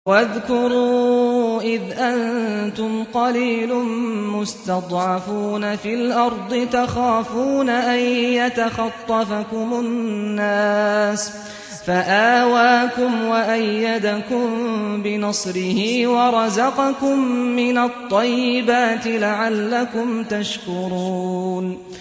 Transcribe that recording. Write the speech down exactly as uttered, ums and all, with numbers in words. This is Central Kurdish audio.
وَاذْكُرُوا إِذْ أَنتُمْ قَلِيلٌ مُّسْتَضْعَفُونَ فِي الْأَرْضِ تَخَافُونَ أَن يَتَخَطَّفَكُمُ النَّاسُ فَآوَاكُمْ وَأَيَّدَكُم بِنَصْرِهِ وَرَزَقَكُم مِّنَ الطَّيِّبَاتِ لَعَلَّكُمْ تَشْكُرُونَ